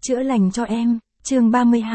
chữa lành cho em, chương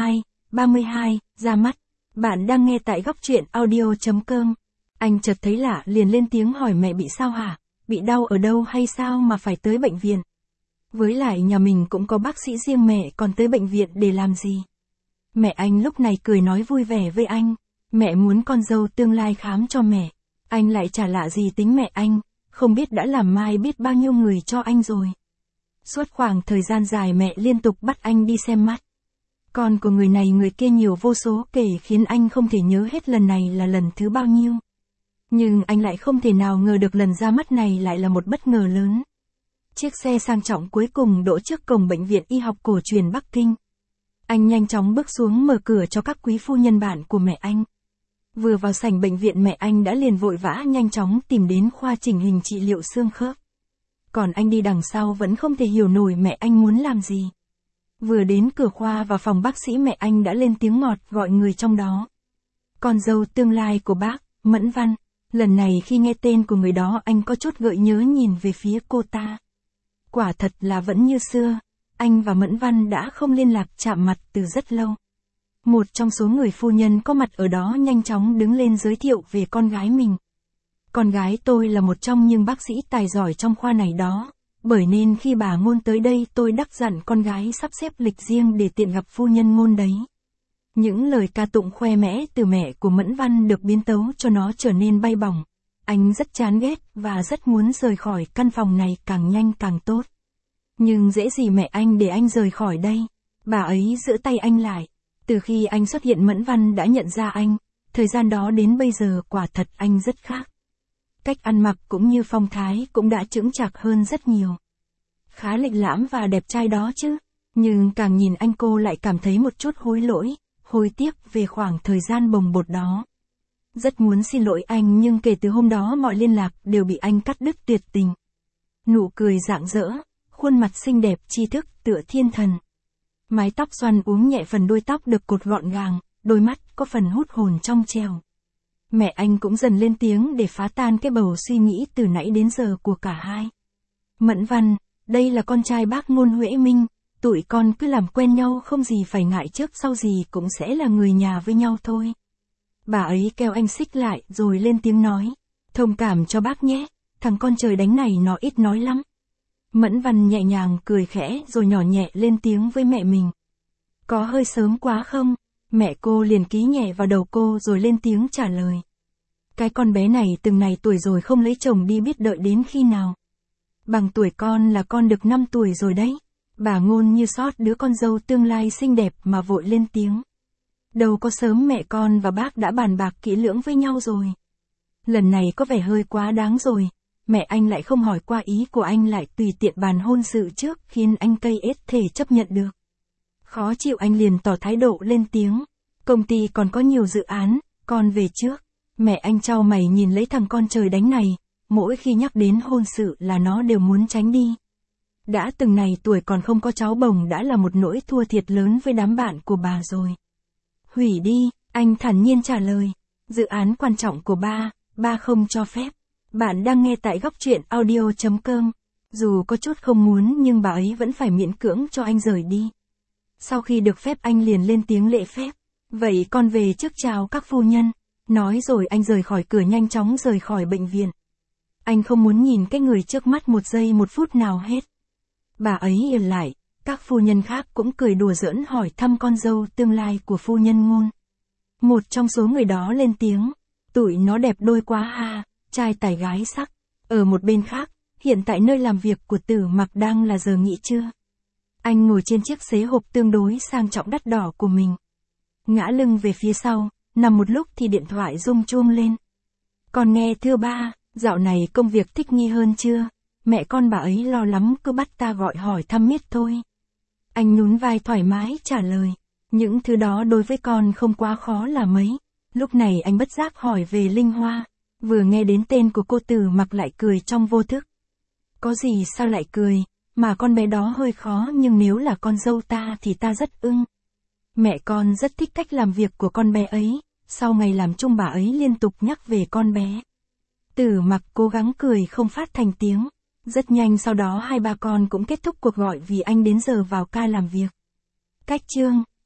32, ra mắt. Bạn đang nghe tại góc truyện audio.com. Anh chợt thấy lạ liền lên tiếng hỏi mẹ bị sao hả? Bị đau ở đâu hay sao mà phải tới bệnh viện? Với lại nhà mình cũng có bác sĩ riêng, mẹ còn tới bệnh viện để làm gì? Mẹ anh lúc này cười nói vui vẻ với anh. Mẹ muốn con dâu tương lai khám cho mẹ. Anh lại chả lạ gì tính mẹ anh, không biết đã làm mai biết bao nhiêu người cho anh rồi. Suốt khoảng thời gian dài mẹ liên tục bắt anh đi xem mắt. Con của người này người kia nhiều vô số kể khiến anh không thể nhớ hết lần này là lần thứ bao nhiêu. Nhưng anh lại không thể nào ngờ được lần ra mắt này lại là một bất ngờ lớn. Chiếc xe sang trọng cuối cùng đỗ trước cổng bệnh viện y học cổ truyền Bắc Kinh. Anh nhanh chóng bước xuống mở cửa cho các quý phu nhân bạn của mẹ anh. Vừa vào sảnh bệnh viện mẹ anh đã liền vội vã nhanh chóng tìm đến khoa chỉnh hình trị liệu xương khớp. Còn anh đi đằng sau vẫn không thể hiểu nổi mẹ anh muốn làm gì. Vừa đến cửa khoa và phòng bác sĩ mẹ anh đã lên tiếng ngọt gọi người trong đó. Con dâu tương lai của bác, Mẫn Văn. Lần này khi nghe tên của người đó anh có chút gợi nhớ nhìn về phía cô ta. Quả thật là vẫn như xưa, anh và Mẫn Văn đã không liên lạc chạm mặt từ rất lâu. Một trong số người phu nhân có mặt ở đó nhanh chóng đứng lên giới thiệu về con gái mình. Con gái tôi là một trong những bác sĩ tài giỏi trong khoa này đó, bởi nên khi bà Ngôn tới đây tôi đắc dặn con gái sắp xếp lịch riêng để tiện gặp phu nhân Ngôn đấy. Những lời ca tụng khoe mẽ từ mẹ của Mẫn Văn được biến tấu cho nó trở nên bay bổng. Anh rất chán ghét và rất muốn rời khỏi căn phòng này càng nhanh càng tốt. Nhưng dễ gì mẹ anh để anh rời khỏi đây. Bà ấy giữ tay anh lại. Từ khi anh xuất hiện Mẫn Văn đã nhận ra anh, thời gian đó đến bây giờ quả thật anh rất khác. Cách ăn mặc cũng như phong thái cũng đã chững chạc hơn rất nhiều. Khá lịch lãm và đẹp trai đó chứ, nhưng càng nhìn anh cô lại cảm thấy một chút hối lỗi, hối tiếc về khoảng thời gian bồng bột đó. Rất muốn xin lỗi anh nhưng kể từ hôm đó mọi liên lạc đều bị anh cắt đứt tuyệt tình. Nụ cười rạng rỡ, khuôn mặt xinh đẹp tri thức tựa thiên thần. Mái tóc xoăn uốn nhẹ phần đuôi tóc được cột gọn gàng, đôi mắt có phần hút hồn trong trẻo. Mẹ anh cũng dần lên tiếng để phá tan cái bầu suy nghĩ từ nãy đến giờ của cả hai. Mẫn Văn, đây là con trai bác Ngôn Huệ Minh, tụi con cứ làm quen nhau không gì phải ngại, trước sau gì cũng sẽ là người nhà với nhau thôi. Bà ấy kéo anh xích lại rồi lên tiếng nói, thông cảm cho bác nhé, thằng con trời đánh này nó ít nói lắm. Mẫn Văn nhẹ nhàng cười khẽ rồi nhỏ nhẹ lên tiếng với mẹ mình. Có hơi sớm quá không? Mẹ cô liền ký nhẹ vào đầu cô rồi lên tiếng trả lời. Cái con bé này từng này tuổi rồi không lấy chồng đi biết đợi đến khi nào. Bằng tuổi con là con được 5 tuổi rồi đấy. Bà Ngôn như xót đứa con dâu tương lai xinh đẹp mà vội lên tiếng. Đâu có sớm, mẹ con và bác đã bàn bạc kỹ lưỡng với nhau rồi. Lần này có vẻ hơi quá đáng rồi. Mẹ anh lại không hỏi qua ý của anh lại tùy tiện bàn hôn sự trước khiến anh cây ết thể chấp nhận được. Khó chịu anh liền tỏ thái độ lên tiếng. Công ty còn có nhiều dự án, con về trước. Mẹ anh chau mày nhìn lấy thằng con trời đánh này, mỗi khi nhắc đến hôn sự là nó đều muốn tránh đi. Đã từng này tuổi còn không có cháu bồng đã là một nỗi thua thiệt lớn với đám bạn của bà rồi. Hủy đi, anh thản nhiên trả lời. Dự án quan trọng của ba không cho phép. Bạn đang nghe tại góc truyện audio.com. Dù có chút không muốn nhưng bà ấy vẫn phải miễn cưỡng cho anh rời đi. Sau khi được phép anh liền lên tiếng lễ phép. Vậy con về trước chào các phu nhân. Nói rồi anh rời khỏi cửa nhanh chóng rời khỏi bệnh viện. Anh không muốn nhìn cái người trước mắt một giây một phút nào hết. Bà ấy yên lại, các phu nhân khác cũng cười đùa giỡn hỏi thăm con dâu tương lai của phu nhân Ngôn. Một trong số người đó lên tiếng. Tụi nó đẹp đôi quá ha, trai tài gái sắc. Ở một bên khác, hiện tại nơi làm việc của Tử Mặc đang là giờ nghỉ trưa. Anh ngồi trên chiếc xế hộp tương đối sang trọng đắt đỏ của mình. Ngã lưng về phía sau, nằm một lúc thì điện thoại rung chuông lên. Con nghe thưa ba, dạo này công việc thích nghi hơn chưa? Mẹ con bà ấy lo lắm cứ bắt ta gọi hỏi thăm miết thôi. Anh nhún vai thoải mái trả lời. Những thứ đó đối với con không quá khó là mấy. Lúc này anh bất giác hỏi về Linh Hoa. Vừa nghe đến tên của cô Tử Mặc lại cười trong vô thức. Có gì sao lại cười, mà con bé đó hơi khó nhưng nếu là con dâu ta thì ta rất ưng. Mẹ con rất thích cách làm việc của con bé ấy, sau ngày làm chung bà ấy liên tục nhắc về con bé. Tử Mặc cố gắng cười không phát thành tiếng. Rất nhanh sau đó hai ba con cũng kết thúc cuộc gọi vì anh đến giờ vào ca làm việc. Cách chương